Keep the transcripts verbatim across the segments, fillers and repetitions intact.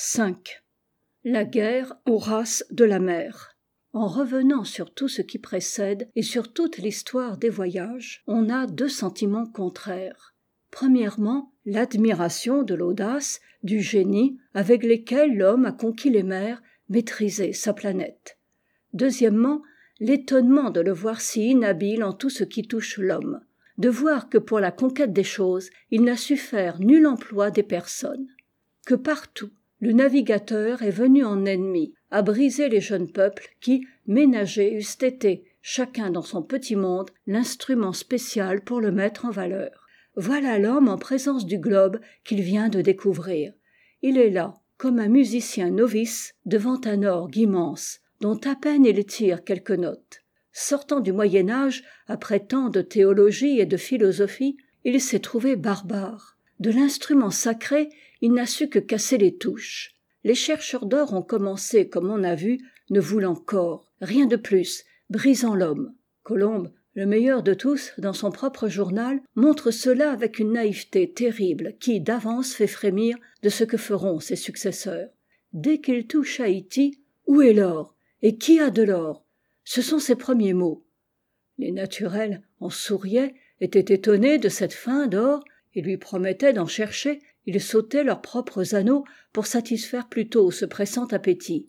cinq. La guerre aux races de la mer. En revenant sur tout ce qui précède et sur toute l'histoire des voyages, on a deux sentiments contraires. Premièrement, l'admiration de l'audace, du génie avec lesquels l'homme a conquis les mers, maîtrisé sa planète. Deuxièmement, l'étonnement de le voir si inhabile en tout ce qui touche l'homme, de voir que pour la conquête des choses, il n'a su faire nul emploi des personnes, que partout, le navigateur est venu en ennemi, à briser les jeunes peuples qui, ménagés, eussent été, chacun dans son petit monde, l'instrument spécial pour le mettre en valeur. Voilà l'homme en présence du globe qu'il vient de découvrir. Il est là, comme un musicien novice, devant un orgue immense, dont à peine il tire quelques notes. Sortant du Moyen-Âge, après tant de théologie et de philosophie, il s'est trouvé barbare. De l'instrument sacré, il n'a su que casser les touches. Les chercheurs d'or ont commencé, comme on a vu, ne voulant qu'or, rien de plus, brisant l'homme. Colomb, le meilleur de tous, dans son propre journal, montre cela avec une naïveté terrible qui, d'avance, fait frémir de ce que feront ses successeurs. Dès qu'il touche Haïti, où est l'or ? Et qui a de l'or ? Ce sont ses premiers mots. Les naturels en souriaient, étaient étonnés de cette faim d'or, et lui promettaient d'en chercher, ils sautaient leurs propres anneaux pour satisfaire plutôt ce pressant appétit.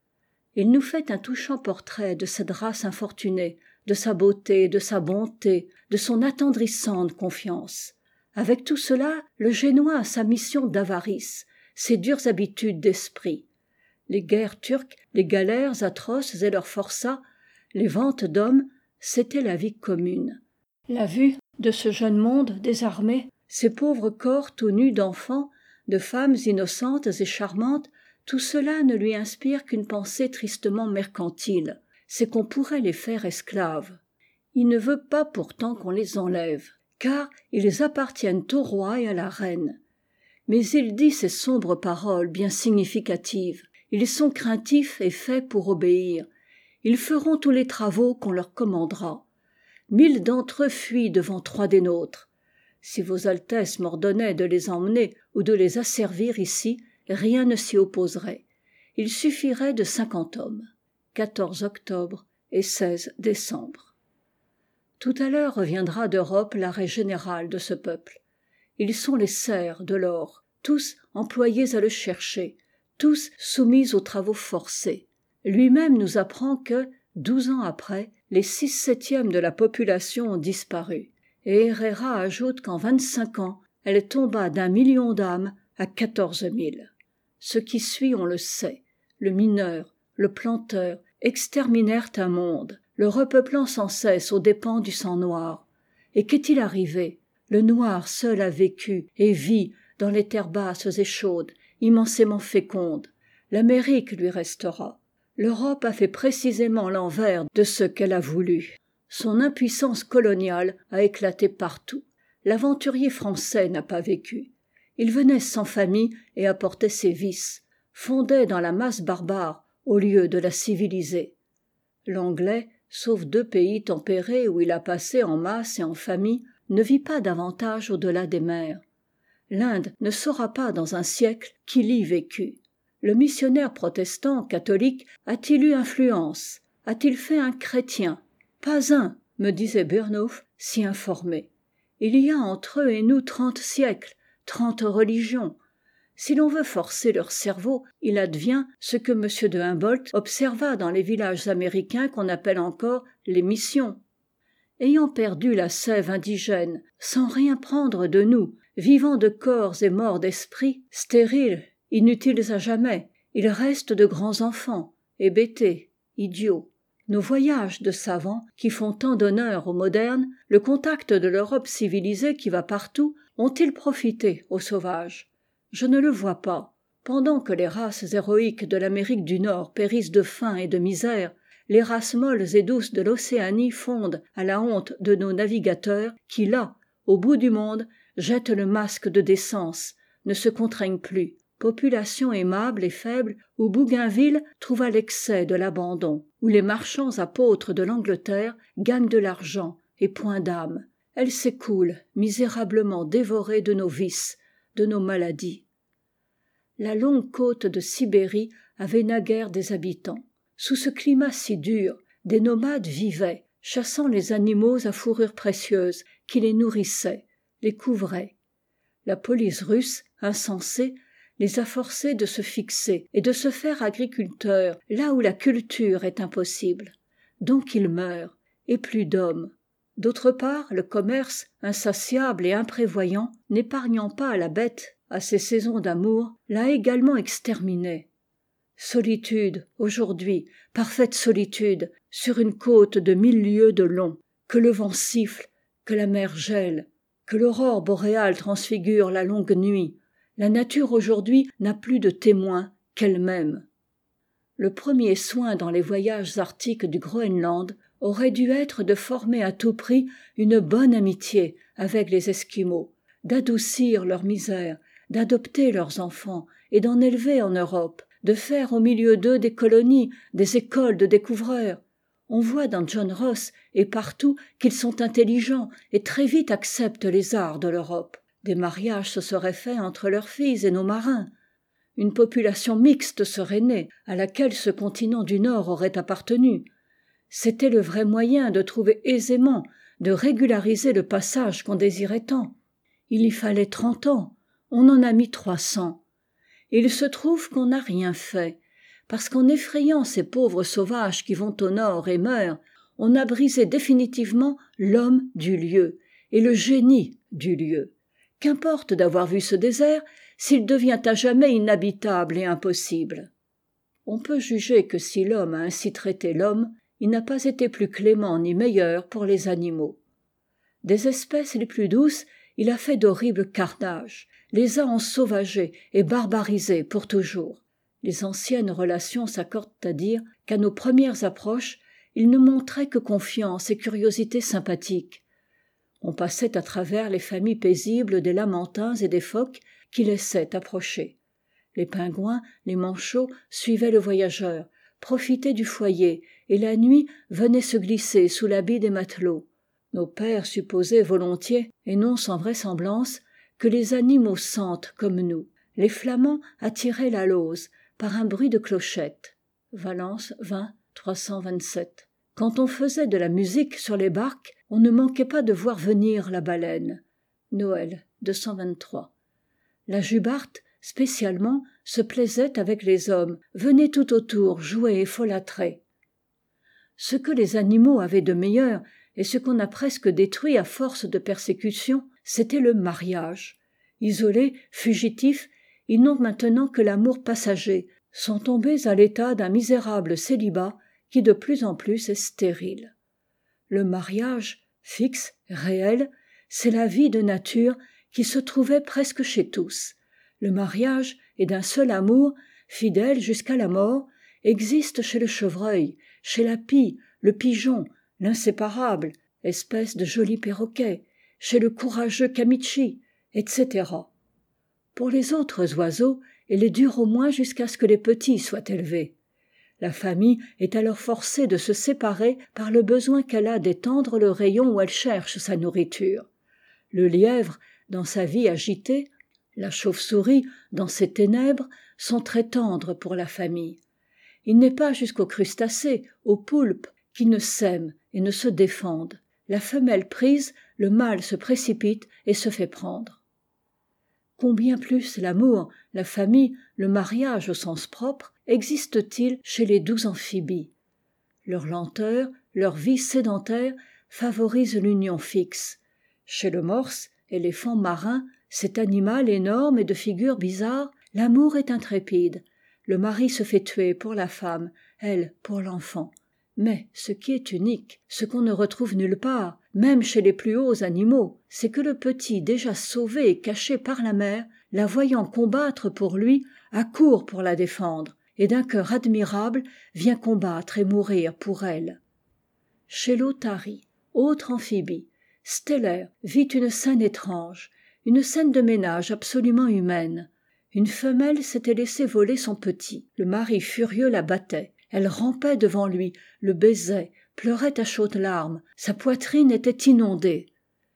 Il nous fait un touchant portrait de cette race infortunée, de sa beauté, de sa bonté, de son attendrissante confiance. Avec tout cela, le Génois a sa mission d'avarice, ses dures habitudes d'esprit. Les guerres turques, les galères atroces et leurs forçats, les ventes d'hommes, c'était la vie commune. La vue de ce jeune monde désarmé, ces pauvres corps tout nus d'enfants, de femmes innocentes et charmantes, tout cela ne lui inspire qu'une pensée tristement mercantile, c'est qu'on pourrait les faire esclaves. Il ne veut pas pourtant qu'on les enlève, car ils appartiennent au roi et à la reine. Mais il dit ces sombres paroles bien significatives. Ils sont craintifs et faits pour obéir. Ils feront tous les travaux qu'on leur commandera. Mille d'entre eux fuient devant trois des nôtres. Si vos altesses m'ordonnaient de les emmener ou de les asservir ici, rien ne s'y opposerait. Il suffirait de cinquante hommes. quatorze octobre et seize décembre. Tout à l'heure reviendra d'Europe l'arrêt général de ce peuple. Ils sont les serfs de l'or, tous employés à le chercher, tous soumis aux travaux forcés. Lui-même nous apprend que, douze ans après, les six septièmes de la population ont disparu. Et Herrera ajoute qu'en vingt-cinq ans, elle tomba d'un million d'âmes à quatorze mille. Ce qui suit, on le sait. Le mineur, le planteur, exterminèrent un monde, le repeuplant sans cesse aux dépens du sang noir. Et qu'est-il arrivé ? Le noir seul a vécu et vit dans les terres basses et chaudes, immensément fécondes. L'Amérique lui restera. L'Europe a fait précisément l'envers de ce qu'elle a voulu. Son impuissance coloniale a éclaté partout. L'aventurier français n'a pas vécu. Il venait sans famille et apportait ses vices, fondait dans la masse barbare au lieu de la civiliser. L'Anglais, sauf deux pays tempérés où il a passé en masse et en famille, ne vit pas davantage au-delà des mers. L'Inde ne saura pas dans un siècle qu'il y vécut. Le missionnaire protestant catholique a-t-il eu influence ? A-t-il fait un chrétien ? Pas un, me disait Burnouf, si informé. Il y a entre eux et nous trente siècles, trente religions. Si l'on veut forcer leur cerveau, il advient ce que M. de Humboldt observa dans les villages américains qu'on appelle encore les missions. Ayant perdu la sève indigène, sans rien prendre de nous, vivants de corps et morts d'esprit, stériles, inutiles à jamais, ils restent de grands enfants, hébétés, idiots. Nos voyages de savants, qui font tant d'honneur aux modernes, le contact de l'Europe civilisée qui va partout, ont-ils profité aux sauvages ? Je ne le vois pas. Pendant que les races héroïques de l'Amérique du Nord périssent de faim et de misère, les races molles et douces de l'Océanie fondent à la honte de nos navigateurs qui, là, au bout du monde, jettent le masque de décence, ne se contraignent plus. Population aimable et faible, où Bougainville trouva l'excès de l'abandon, où les marchands apôtres de l'Angleterre gagnent de l'argent et point d'âme. Elle s'écoule, misérablement dévorée de nos vices, de nos maladies. la longue côte de Sibérie avait naguère des habitants. Sous ce climat si dur, des nomades vivaient, chassant les animaux à fourrure précieuse qui les nourrissaient, les couvraient. La police russe, insensée, les a forcés de se fixer et de se faire agriculteurs là où la culture est impossible. Donc ils meurent, et plus d'hommes. D'autre part, le commerce, insatiable et imprévoyant, n'épargnant pas la bête à ses saisons d'amour, l'a également exterminé. Solitude, aujourd'hui, parfaite solitude, sur une côte de mille lieues de long, que le vent siffle, que la mer gèle, que l'aurore boréale transfigure la longue nuit. La nature aujourd'hui n'a plus de témoin qu'elle-même. Le premier soin dans les voyages arctiques du Groenland aurait dû être de former à tout prix une bonne amitié avec les Esquimaux, d'adoucir leur misère, d'adopter leurs enfants et d'en élever en Europe, de faire au milieu d'eux des colonies, des écoles de découvreurs. On voit dans John Ross et partout qu'ils sont intelligents et très vite acceptent les arts de l'Europe. Des mariages se seraient faits entre leurs filles et nos marins. Une population mixte serait née, à laquelle ce continent du Nord aurait appartenu. C'était le vrai moyen de trouver aisément, de régulariser le passage qu'on désirait tant. Il y fallait trente ans, on en a mis trois cents. Et il se trouve qu'on n'a rien fait, parce qu'en effrayant ces pauvres sauvages qui vont au nord et meurent, on a brisé définitivement l'homme du lieu et le génie du lieu. Qu'importe d'avoir vu ce désert s'il devient à jamais inhabitable et impossible. On peut juger que si l'homme a ainsi traité l'homme, il n'a pas été plus clément ni meilleur pour les animaux. Des espèces les plus douces, il a fait d'horribles carnages, les a ensauvagées et barbarisées pour toujours. Les anciennes relations s'accordent à dire qu'à nos premières approches, il ne montrait que confiance et curiosité sympathique. On passait à travers les familles paisibles des lamantins et des phoques qui laissaient approcher. Les pingouins, les manchots suivaient le voyageur, profitaient du foyer, et la nuit venaient se glisser sous l'habit des matelots. Nos pères supposaient volontiers, et non sans vraisemblance, que les animaux sentent comme nous. Les flamands attiraient la lauze par un bruit de clochette. Valence vingt, trois cent vingt-sept. Quand on faisait de la musique sur les barques, on ne manquait pas de voir venir la baleine. Noël deux cent vingt-trois. La jubarte, spécialement, se plaisait avec les hommes, venait tout autour jouer et folâtrer. Ce que les animaux avaient de meilleur, et ce qu'on a presque détruit à force de persécutions, c'était le mariage. Isolés, fugitifs, ils n'ont maintenant que l'amour passager, sont tombés à l'état d'un misérable célibat qui de plus en plus est stérile. Le mariage, fixe, réel, c'est la vie de nature qui se trouvait presque chez tous. Le mariage est d'un seul amour, fidèle jusqu'à la mort, existe chez le chevreuil, chez la pie, le pigeon, l'inséparable, espèce de joli perroquet, chez le courageux kamichi, et cetera. Pour les autres oiseaux, il dure au moins jusqu'à ce que les petits soient élevés. La famille est alors forcée de se séparer par le besoin qu'elle a d'étendre le rayon où elle cherche sa nourriture. Le lièvre, dans sa vie agitée, la chauve-souris, dans ses ténèbres, sont très tendres pour la famille. Il n'est pas jusqu'aux crustacés, aux poulpes, qui ne s'aiment et ne se défendent. La femelle prise, le mâle se précipite et se fait prendre. Combien plus l'amour, la famille, le mariage au sens propre existe-t-il chez les doux amphibies ? Leur lenteur, leur vie sédentaire favorise l'union fixe. Chez le morse, éléphant marin, cet animal énorme et de figure bizarre, l'amour est intrépide. Le mari se fait tuer pour la femme, elle pour l'enfant. Mais ce qui est unique, ce qu'on ne retrouve nulle part, même chez les plus hauts animaux, c'est que le petit déjà sauvé et caché par la mère, la voyant combattre pour lui, accourt pour la défendre, et d'un cœur admirable vient combattre et mourir pour elle. Chez l'otarie, autre amphibie, Stellaire vit une scène étrange, une scène de ménage absolument humaine. Une femelle s'était laissé voler son petit. Le mari furieux la battait. Elle rampait devant lui, le baisait, pleurait à chaudes larmes. Sa poitrine était inondée.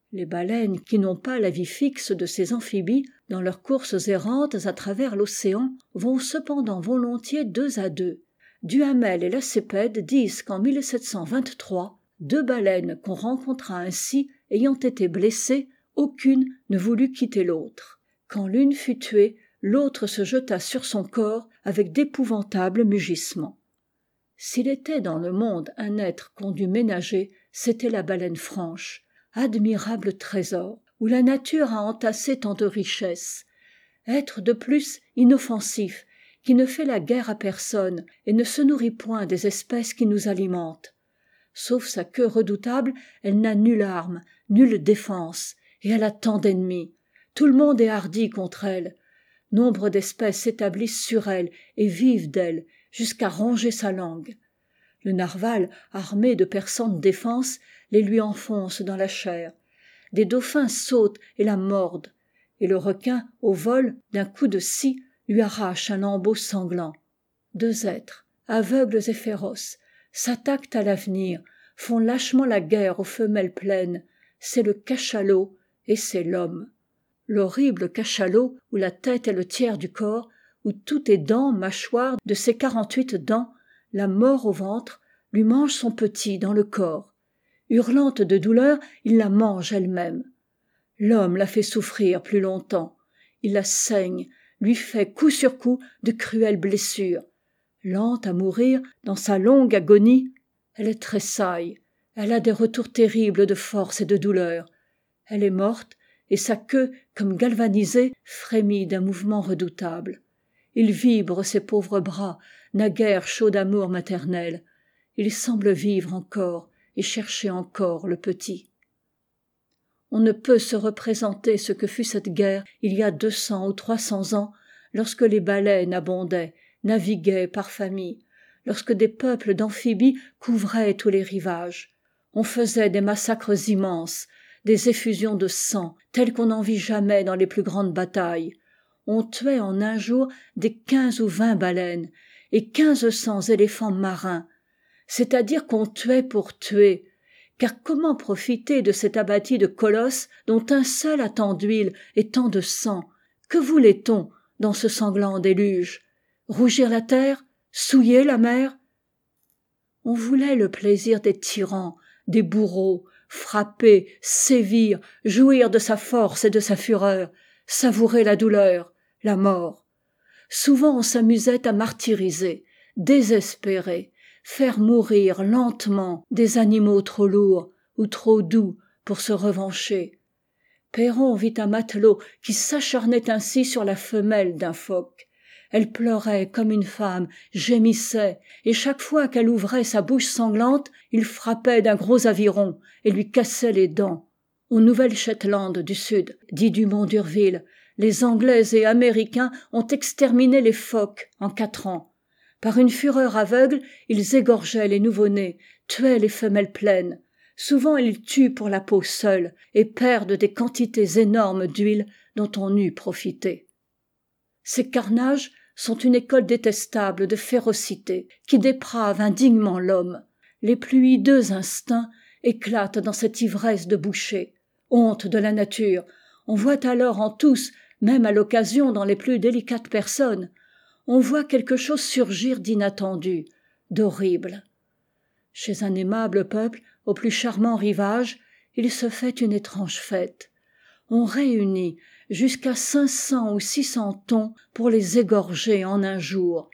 Les baleines, qui n'ont pas la vie fixe de ces amphibies, dans leurs courses errantes à travers l'océan, vont cependant volontiers deux à deux. Duhamel et Lacépède disent qu'en mille sept cent vingt-trois, deux baleines qu'on rencontra ainsi, ayant été blessées, aucune ne voulut quitter l'autre. Quand l'une fut tuée, l'autre se jeta sur son corps avec d'épouvantables mugissements. S'il était dans le monde un être qu'on dût ménager, c'était la baleine franche, admirable trésor, où la nature a entassé tant de richesses, être de plus inoffensif, qui ne fait la guerre à personne et ne se nourrit point des espèces qui nous alimentent. Sauf sa queue redoutable, elle n'a nulle arme, nulle défense, et elle a tant d'ennemis. Tout le monde est hardi contre elle. Nombre d'espèces s'établissent sur elle et vivent d'elle, jusqu'à ronger sa langue. Le narwal, armé de perçantes défenses, les lui enfonce dans la chair. Des dauphins sautent et la mordent, et le requin, au vol, d'un coup de scie, lui arrache un lambeau sanglant. Deux êtres, aveugles et féroces, s'attaquent à l'avenir, font lâchement la guerre aux femelles pleines. C'est le cachalot et c'est l'homme. L'horrible cachalot, où la tête est le tiers du corps, où tout est dents, mâchoires, de ses quarante-huit dents, la mort au ventre, lui mange son petit dans le corps. Hurlante de douleur, il la mange elle-même. L'homme la fait souffrir plus longtemps. Il la saigne, lui fait coup sur coup de cruelles blessures. Lente à mourir, dans sa longue agonie, elle tressaille, elle a des retours terribles de force et de douleur. Elle est morte, et sa queue, comme galvanisée, frémit d'un mouvement redoutable. Il vibre ses pauvres bras, naguère chauds d'amour maternel. Il semble vivre encore et chercher encore le petit. On ne peut se représenter ce que fut cette guerre il y a deux cents ou trois cents ans, lorsque les baleines abondaient, naviguaient par famille, lorsque des peuples d'amphibies couvraient tous les rivages. On faisait des massacres immenses, des effusions de sang, telles qu'on n'en vit jamais dans les plus grandes batailles. On tuait en un jour des quinze ou vingt baleines, et quinze cents éléphants marins, c'est-à-dire qu'on tuait pour tuer, car comment profiter de cet abatis de colosses dont un seul a tant d'huile et tant de sang? Que voulait-on dans ce sanglant déluge? Rougir la terre? Souiller la mer? On voulait le plaisir des tyrans, des bourreaux, frapper, sévir, jouir de sa force et de sa fureur, savourer la douleur, la mort. Souvent on s'amusait à martyriser, désespérer, faire mourir lentement des animaux trop lourds ou trop doux pour se revancher. Péron vit un matelot qui s'acharnait ainsi sur la femelle d'un phoque. Elle pleurait comme une femme, gémissait, et chaque fois qu'elle ouvrait sa bouche sanglante, il frappait d'un gros aviron et lui cassait les dents. Aux Nouvelles-Shetland du Sud, dit Dumont d'Urville, les Anglais et Américains ont exterminé les phoques en quatre ans. Par une fureur aveugle, ils égorgeaient les nouveau-nés, tuaient les femelles pleines. Souvent ils tuent pour la peau seule et perdent des quantités énormes d'huile dont on eût profité. Ces carnages sont une école détestable de férocité qui déprave indignement l'homme. Les plus hideux instincts éclatent dans cette ivresse de boucher. Honte de la nature, on voit alors en tous, même à l'occasion dans les plus délicates personnes, on voit quelque chose surgir d'inattendu, d'horrible. Chez un aimable peuple, au plus charmant rivage, il se fait une étrange fête. On réunit jusqu'à cinq cents ou six cents thons pour les égorger en un jour.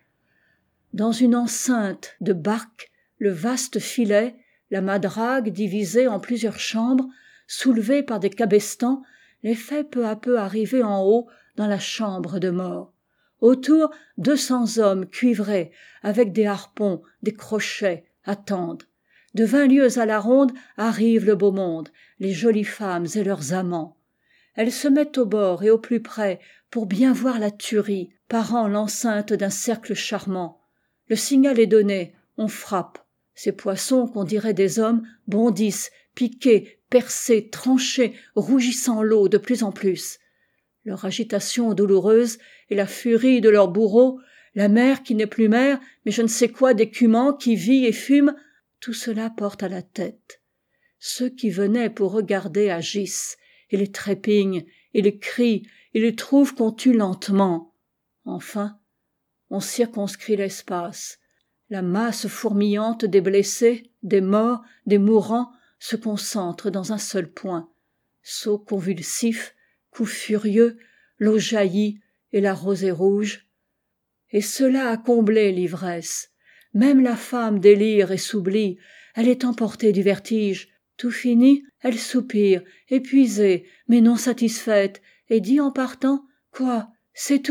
Dans une enceinte de barques, le vaste filet, la madrague divisée en plusieurs chambres, soulevée par des cabestans, les fait peu à peu arriver en haut dans la chambre de mort. Autour, deux cents hommes cuivrés, avec des harpons, des crochets, attendent. De vingt lieues à la ronde arrive le beau monde, les jolies femmes et leurs amants. Elles se mettent au bord et au plus près pour bien voir la tuerie, parant l'enceinte d'un cercle charmant. Le signal est donné, on frappe. Ces poissons qu'on dirait des hommes bondissent, piqués, percés, tranchés, rougissant l'eau de plus en plus. Leur agitation douloureuse et la furie de leur bourreau, la mer qui n'est plus mer, mais je ne sais quoi d'écumant qui vit et fume, tout cela porte à la tête. Ceux qui venaient pour regarder agissent, ils trépignent, ils crient, ils trouvent qu'on tue lentement. Enfin, on circonscrit l'espace. La masse fourmillante des blessés, des morts, des mourants se concentre dans un seul point. Sauts convulsifs, coups furieux, l'eau jaillit et la rosée rouge. Et cela a comblé l'ivresse. Même la femme délire et s'oublie, elle est emportée du vertige. Tout fini, elle soupire, épuisée, mais non satisfaite, et dit en partant: « Quoi, c'est tout ?